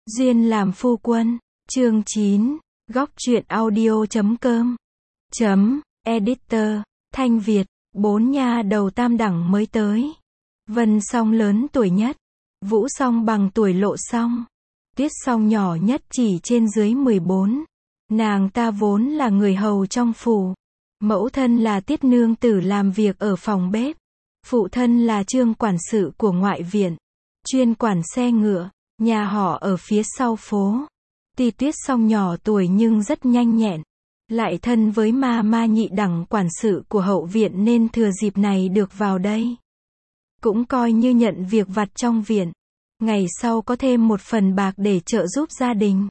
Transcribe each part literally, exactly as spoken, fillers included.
Duyên làm phu quân, chương chín, góc truyện audio chấm com, chấm, editor, Thanh Việt, bốn nha đầu tam đẳng mới tới. Vân Song lớn tuổi nhất, Vũ Song bằng tuổi Lộ Song, Tuyết Song nhỏ nhất chỉ trên dưới mười bốn. Nàng ta vốn là người hầu trong phủ. Mẫu thân là Tiết nương tử làm việc ở phòng bếp. Phụ thân là Trương quản sự của ngoại viện, chuyên quản xe ngựa. Nhà họ ở phía sau phố. Tuy Tuyết Song nhỏ tuổi nhưng rất nhanh nhẹn, lại thân với ma ma nhị đẳng quản sự của hậu viện nên thừa dịp này được vào đây. Cũng coi như nhận việc vặt trong viện. Ngày sau có thêm một phần bạc để trợ giúp gia đình.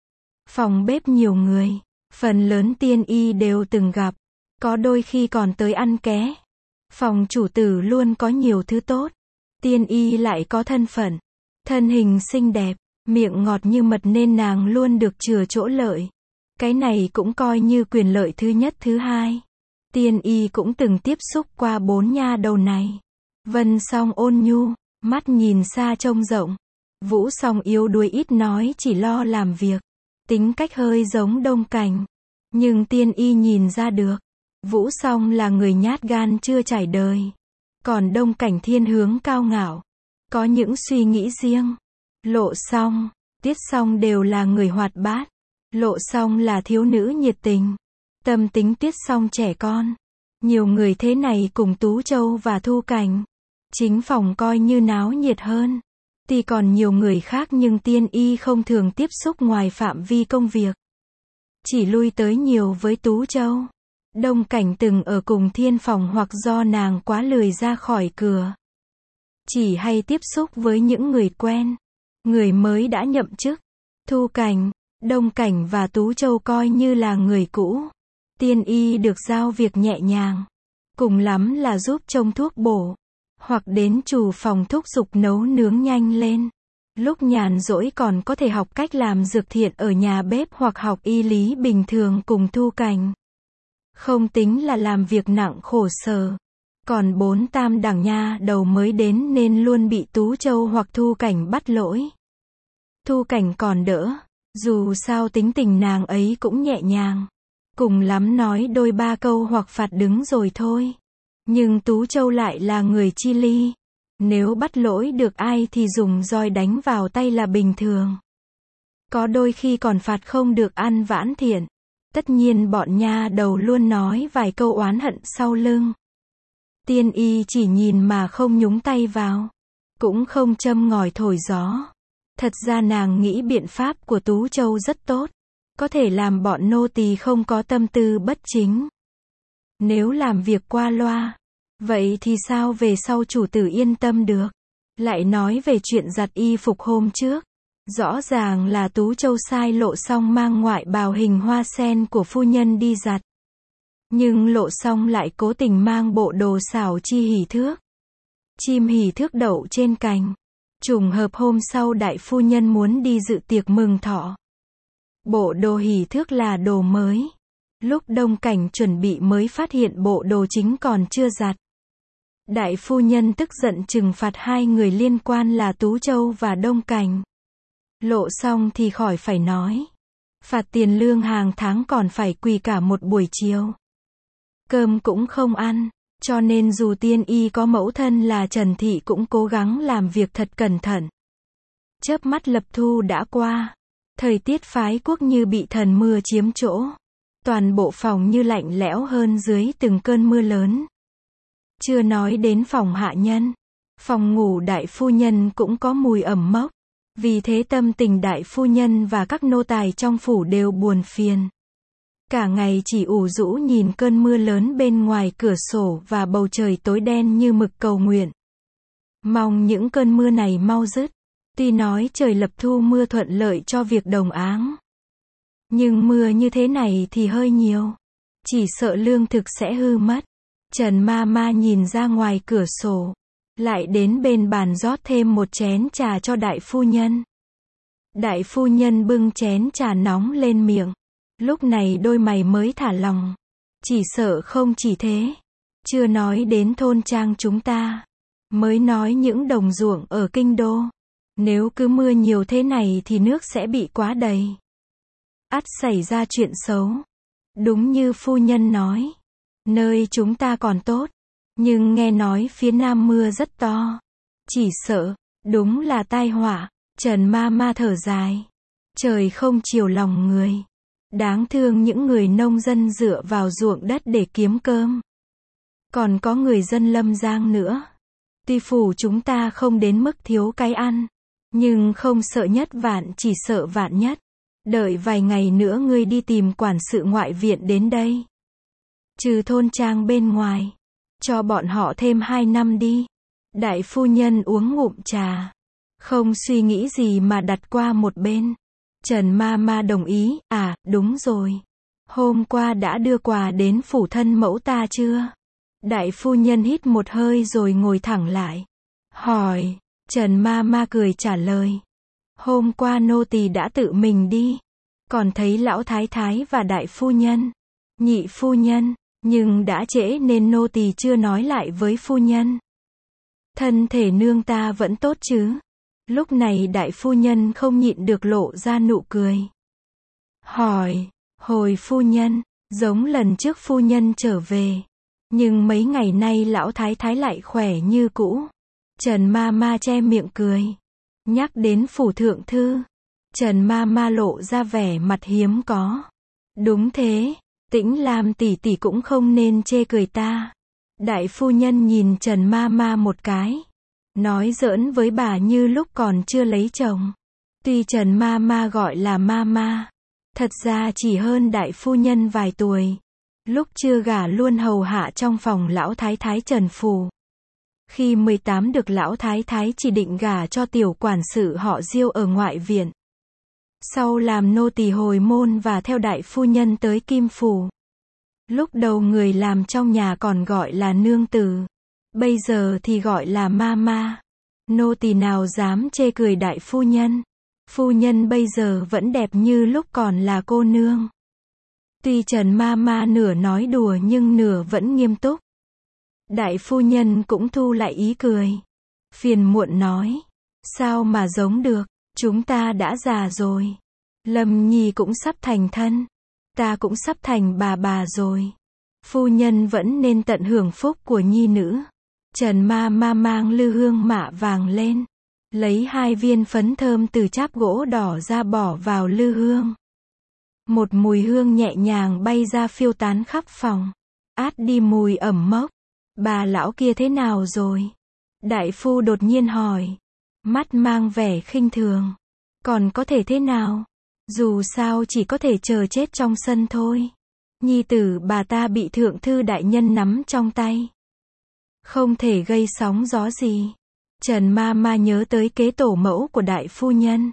Phòng bếp nhiều người, phần lớn tiên y đều từng gặp, có đôi khi còn tới ăn ké. Phòng chủ tử luôn có nhiều thứ tốt, tiên y lại có thân phận, thân hình xinh đẹp, miệng ngọt như mật nên nàng luôn được chừa chỗ lợi. Cái này cũng coi như quyền lợi thứ nhất thứ hai. Tiên y cũng từng tiếp xúc qua bốn nha đầu này. Vân Song ôn nhu, mắt nhìn xa trông rộng. Vũ Song yếu đuối ít nói chỉ lo làm việc. Tính cách hơi giống Đông Cảnh. Nhưng tiên y nhìn ra được. Vũ Song là người nhát gan chưa trải đời. Còn Đông Cảnh thiên hướng cao ngạo. Có những suy nghĩ riêng. Lộ Song, Tiết Song đều là người hoạt bát. Lộ Song là thiếu nữ nhiệt tình. Tâm tính Tiết Song trẻ con. Nhiều người thế này cùng Tú Châu và Thu Cảnh. Chính phòng coi như náo nhiệt hơn. Tuy còn nhiều người khác nhưng tiên y không thường tiếp xúc ngoài phạm vi công việc. Chỉ lui tới nhiều với Tú Châu. Đông Cảnh từng ở cùng thiên phòng hoặc do nàng quá lười ra khỏi cửa. Chỉ hay tiếp xúc với những người quen. Người mới đã nhậm chức. Thu Cảnh, Đông Cảnh và Tú Châu coi như là người cũ. Tiên y được giao việc nhẹ nhàng. Cùng lắm là giúp trông thuốc bổ. Hoặc đến chủ phòng thúc giục nấu nướng nhanh lên. Lúc nhàn rỗi còn có thể học cách làm dược thiện ở nhà bếp hoặc học y lý bình thường cùng Thu Cảnh. Không tính là làm việc nặng khổ sở. Còn bốn tam đẳng nha đầu mới đến nên luôn bị Tú Châu hoặc Thu Cảnh bắt lỗi. Thu Cảnh còn đỡ, dù sao tính tình nàng ấy cũng nhẹ nhàng. Cùng lắm nói đôi ba câu hoặc phạt đứng rồi thôi. Nhưng Tú Châu lại là người chi ly. Nếu bắt lỗi được ai thì dùng roi đánh vào tay là bình thường. Có đôi khi còn phạt không được ăn vãn thiện. Tất nhiên bọn nha đầu luôn nói vài câu oán hận sau lưng. Tiên y chỉ nhìn mà không nhúng tay vào. Cũng không châm ngòi thổi gió. Thật ra nàng nghĩ biện pháp của Tú Châu rất tốt. Có thể làm bọn nô tỳ không có tâm tư bất chính. Nếu làm việc qua loa, vậy thì sao về sau chủ tử yên tâm được. Lại nói về chuyện giặt y phục hôm trước. Rõ ràng là Tú Châu sai Lộ Song mang ngoại bào hình hoa sen của phu nhân đi giặt. Nhưng Lộ Song lại cố tình mang bộ đồ xảo chi hỷ thước. Chim hỷ thước đậu trên cành. Trùng hợp hôm sau đại phu nhân muốn đi dự tiệc mừng thọ. Bộ đồ hỷ thước là đồ mới. Lúc Đông Cảnh chuẩn bị mới phát hiện bộ đồ chính còn chưa giặt. Đại phu nhân tức giận trừng phạt hai người liên quan là Tú Châu và Đông Cảnh. Lộ Song thì khỏi phải nói. Phạt tiền lương hàng tháng còn phải quỳ cả một buổi chiều. Cơm cũng không ăn. Cho nên dù tiên y có mẫu thân là Trần Thị cũng cố gắng làm việc thật cẩn thận. Chớp mắt lập thu đã qua. Thời tiết phái quốc như bị thần mưa chiếm chỗ. Toàn bộ phòng như lạnh lẽo hơn dưới từng cơn mưa lớn. Chưa nói đến phòng hạ nhân. Phòng ngủ đại phu nhân cũng có mùi ẩm mốc. Vì thế tâm tình đại phu nhân và các nô tài trong phủ đều buồn phiền. Cả ngày chỉ ủ rũ nhìn cơn mưa lớn bên ngoài cửa sổ và bầu trời tối đen như mực cầu nguyện. Mong những cơn mưa này mau dứt. Tuy nói trời lập thu mưa thuận lợi cho việc đồng áng. Nhưng mưa như thế này thì hơi nhiều. Chỉ sợ lương thực sẽ hư mất. Trần ma ma nhìn ra ngoài cửa sổ. Lại đến bên bàn rót thêm một chén trà cho đại phu nhân. Đại phu nhân bưng chén trà nóng lên miệng. Lúc này đôi mày mới thả lỏng. Chỉ sợ không chỉ thế. Chưa nói đến thôn trang chúng ta. Mới nói những đồng ruộng ở kinh đô. Nếu cứ mưa nhiều thế này thì nước sẽ bị quá đầy. Ắt xảy ra chuyện xấu. Đúng như phu nhân nói. Nơi chúng ta còn tốt. Nhưng nghe nói phía nam mưa rất to. Chỉ sợ, đúng là tai họa. Trần ma ma thở dài. Trời không chiều lòng người. Đáng thương những người nông dân dựa vào ruộng đất để kiếm cơm. Còn có người dân Lâm Giang nữa. Tuy phủ chúng ta không đến mức thiếu cái ăn. Nhưng không sợ nhất vạn, chỉ sợ vạn nhất. Đợi vài ngày nữa ngươi đi tìm quản sự ngoại viện đến đây. Trừ thôn trang bên ngoài. Cho bọn họ thêm hai năm đi. Đại phu nhân uống ngụm trà. Không suy nghĩ gì mà đặt qua một bên. Trần ma ma đồng ý. À, đúng rồi. Hôm qua đã đưa quà đến phủ thân mẫu ta chưa? Đại phu nhân hít một hơi rồi ngồi thẳng lại. Hỏi. Trần ma ma cười trả lời. Hôm qua nô tỳ đã tự mình đi. Còn thấy lão thái thái và đại phu nhân. Nhị phu nhân. Nhưng đã trễ nên nô tỳ chưa nói lại với phu nhân. Thân thể nương ta vẫn tốt chứ? Lúc này đại phu nhân không nhịn được lộ ra nụ cười. Hỏi. Hồi phu nhân. Giống lần trước phu nhân trở về. Nhưng mấy ngày nay lão thái thái lại khỏe như cũ. Trần ma ma che miệng cười. Nhắc đến phủ thượng thư. Trần ma ma lộ ra vẻ mặt hiếm có. Đúng thế. Tĩnh Lam tỷ tỷ cũng không nên chê cười ta. Đại phu nhân nhìn Trần ma ma một cái. Nói giỡn với bà như lúc còn chưa lấy chồng. Tuy Trần ma ma gọi là ma ma. Thật ra chỉ hơn đại phu nhân vài tuổi. Lúc chưa gả luôn hầu hạ trong phòng lão thái thái Trần Phù. Khi mười tám được lão thái thái chỉ định gả cho tiểu quản sự họ Diêu ở ngoại viện. Sau làm nô tỳ hồi môn và theo đại phu nhân tới Kim Phủ. Lúc đầu người làm trong nhà còn gọi là nương tử. Bây giờ thì gọi là ma ma. Nô tỳ nào dám chê cười đại phu nhân. Phu nhân bây giờ vẫn đẹp như lúc còn là cô nương. Tuy Trần ma ma nửa nói đùa nhưng nửa vẫn nghiêm túc. Đại phu nhân cũng thu lại ý cười. Phiền muộn nói. Sao mà giống được, chúng ta đã già rồi. Lâm Nhi cũng sắp thành thân. Ta cũng sắp thành bà bà rồi. Phu nhân vẫn nên tận hưởng phúc của nhi nữ. Trần ma ma mang lư hương mạ vàng lên. Lấy hai viên phấn thơm từ cháp gỗ đỏ ra bỏ vào lư hương. Một mùi hương nhẹ nhàng bay ra phiêu tán khắp phòng. Át đi mùi ẩm mốc. Bà lão kia thế nào rồi? Đại phu đột nhiên hỏi. Mắt mang vẻ khinh thường. Còn có thể thế nào? Dù sao chỉ có thể chờ chết trong sân thôi. Nhi tử bà ta bị thượng thư đại nhân nắm trong tay. Không thể gây sóng gió gì. Trần ma ma nhớ tới kế tổ mẫu của đại phu nhân.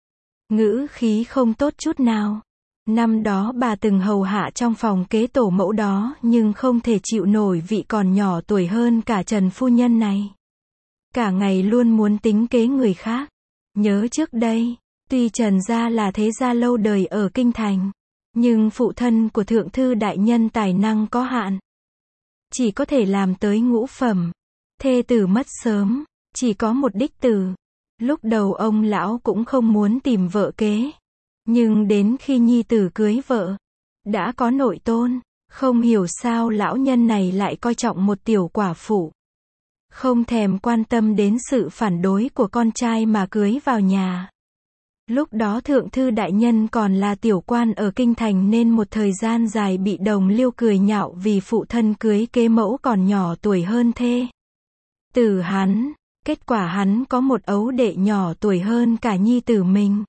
Ngữ khí không tốt chút nào. Năm đó bà từng hầu hạ trong phòng kế tổ mẫu đó nhưng không thể chịu nổi vị còn nhỏ tuổi hơn cả Trần phu nhân này. Cả ngày luôn muốn tính kế người khác. Nhớ trước đây, tuy Trần gia là thế gia lâu đời ở Kinh Thành, nhưng phụ thân của thượng thư đại nhân tài năng có hạn. Chỉ có thể làm tới ngũ phẩm. Thê tử mất sớm, chỉ có một đích tử. Lúc đầu ông lão cũng không muốn tìm vợ kế. Nhưng đến khi nhi tử cưới vợ, đã có nội tôn, không hiểu sao lão nhân này lại coi trọng một tiểu quả phụ. Không thèm quan tâm đến sự phản đối của con trai mà cưới vào nhà. Lúc đó thượng thư đại nhân còn là tiểu quan ở Kinh Thành nên một thời gian dài bị đồng liêu cười nhạo vì phụ thân cưới kế mẫu còn nhỏ tuổi hơn thê tử hắn. Kết quả hắn có một ấu đệ nhỏ tuổi hơn cả nhi tử mình.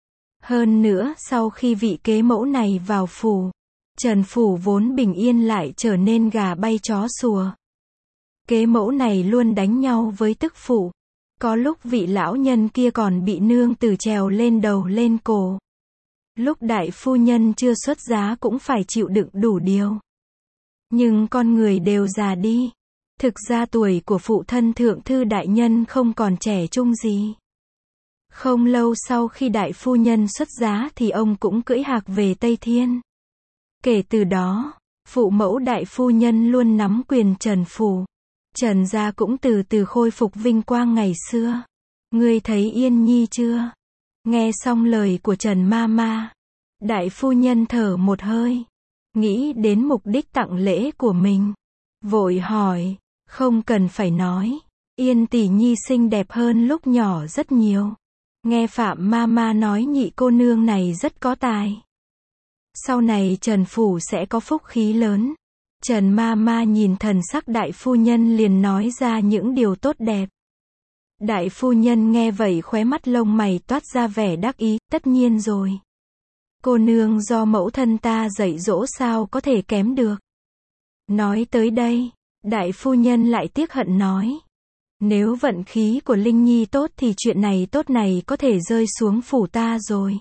Hơn nữa sau khi vị kế mẫu này vào phủ, Trần phủ vốn bình yên lại trở nên gà bay chó sủa. Kế mẫu này luôn đánh nhau với tức phụ. Có lúc vị lão nhân kia còn bị nương tử trèo lên đầu lên cổ. Lúc đại phu nhân chưa xuất giá cũng phải chịu đựng đủ điều. Nhưng con người đều già đi. Thực ra tuổi của phụ thân thượng thư đại nhân không còn trẻ trung gì. Không lâu sau khi đại phu nhân xuất giá thì ông cũng cưỡi hạc về Tây Thiên. Kể từ đó, phụ mẫu đại phu nhân luôn nắm quyền Trần phủ. Trần gia cũng từ từ khôi phục vinh quang ngày xưa. Ngươi thấy Yên Nhi chưa? Nghe xong lời của Trần ma ma, đại phu nhân thở một hơi, nghĩ đến mục đích tặng lễ của mình, vội hỏi, không cần phải nói, Yên tỷ nhi xinh đẹp hơn lúc nhỏ rất nhiều. Nghe Phạm ma ma nói nhị cô nương này rất có tài. Sau này Trần phủ sẽ có phúc khí lớn. Trần ma ma nhìn thần sắc đại phu nhân liền nói ra những điều tốt đẹp. Đại phu nhân nghe vậy khóe mắt lông mày toát ra vẻ đắc ý, tất nhiên rồi. Cô nương do mẫu thân ta dạy dỗ sao có thể kém được. Nói tới đây, đại phu nhân lại tiếc hận nói. Nếu vận khí của Linh Nhi tốt thì chuyện này tốt này có thể rơi xuống phủ ta rồi.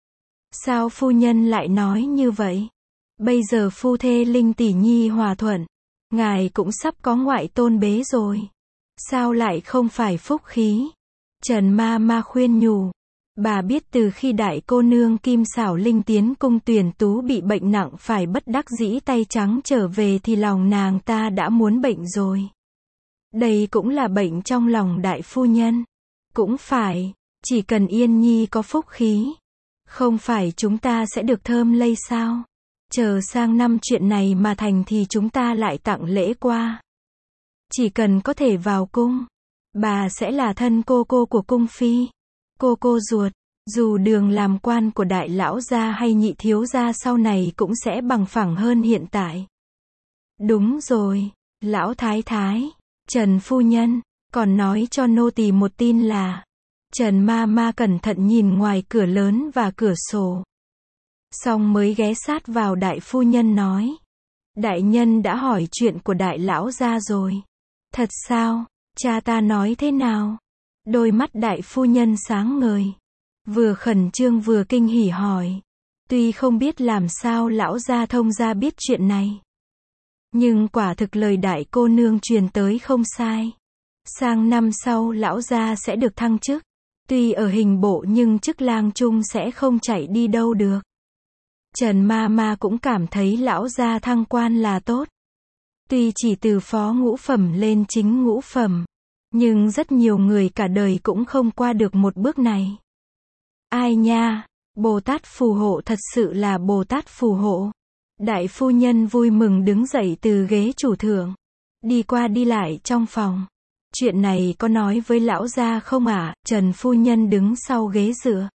Sao phu nhân lại nói như vậy? Bây giờ phu thê Linh tỷ nhi hòa thuận, ngài cũng sắp có ngoại tôn bế rồi. Sao lại không phải phúc khí? Trần ma ma khuyên nhủ. Bà biết từ khi đại cô nương Kim Xảo Linh tiến cung tuyển tú bị bệnh nặng phải bất đắc dĩ tay trắng trở về thì lòng nàng ta đã muốn bệnh rồi. Đây cũng là bệnh trong lòng đại phu nhân. Cũng phải, chỉ cần Yên Nhi có phúc khí, không phải chúng ta sẽ được thơm lây sao? Chờ sang năm chuyện này mà thành thì chúng ta lại tặng lễ qua. Chỉ cần có thể vào cung, bà sẽ là thân cô cô của cung phi. Cô cô ruột, dù đường làm quan của đại lão gia hay nhị thiếu gia sau này cũng sẽ bằng phẳng hơn hiện tại. Đúng rồi, lão thái thái, Trần phu nhân, còn nói cho nô tỳ một tin là, Trần ma ma cẩn thận nhìn ngoài cửa lớn và cửa sổ. Xong mới ghé sát vào đại phu nhân nói. Đại nhân đã hỏi chuyện của đại lão gia rồi. Thật sao? Cha ta nói thế nào? Đôi mắt đại phu nhân sáng ngời. Vừa khẩn trương vừa kinh hỉ hỏi. Tuy không biết làm sao lão gia thông gia biết chuyện này. Nhưng quả thực lời đại cô nương truyền tới không sai. Sang năm sau lão gia sẽ được thăng chức. Tuy ở hình bộ nhưng chức lang trung sẽ không chạy đi đâu được. Trần ma ma cũng cảm thấy lão gia thăng quan là tốt. Tuy chỉ từ phó ngũ phẩm lên chính ngũ phẩm, nhưng rất nhiều người cả đời cũng không qua được một bước này. Ai nha, Bồ Tát phù hộ, thật sự là Bồ Tát phù hộ. Đại phu nhân vui mừng đứng dậy từ ghế chủ thượng, đi qua đi lại trong phòng. Chuyện này có nói với lão gia không ạ? À? Trần phu nhân đứng sau ghế dựa.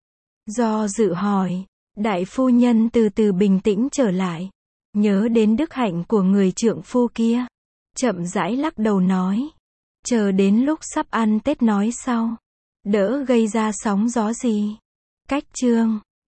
Do dự hỏi, đại phu nhân từ từ bình tĩnh trở lại. Nhớ đến đức hạnh của người trượng phu kia. Chậm rãi lắc đầu nói. Chờ đến lúc sắp ăn Tết nói sau. Đỡ gây ra sóng gió gì. Cách chương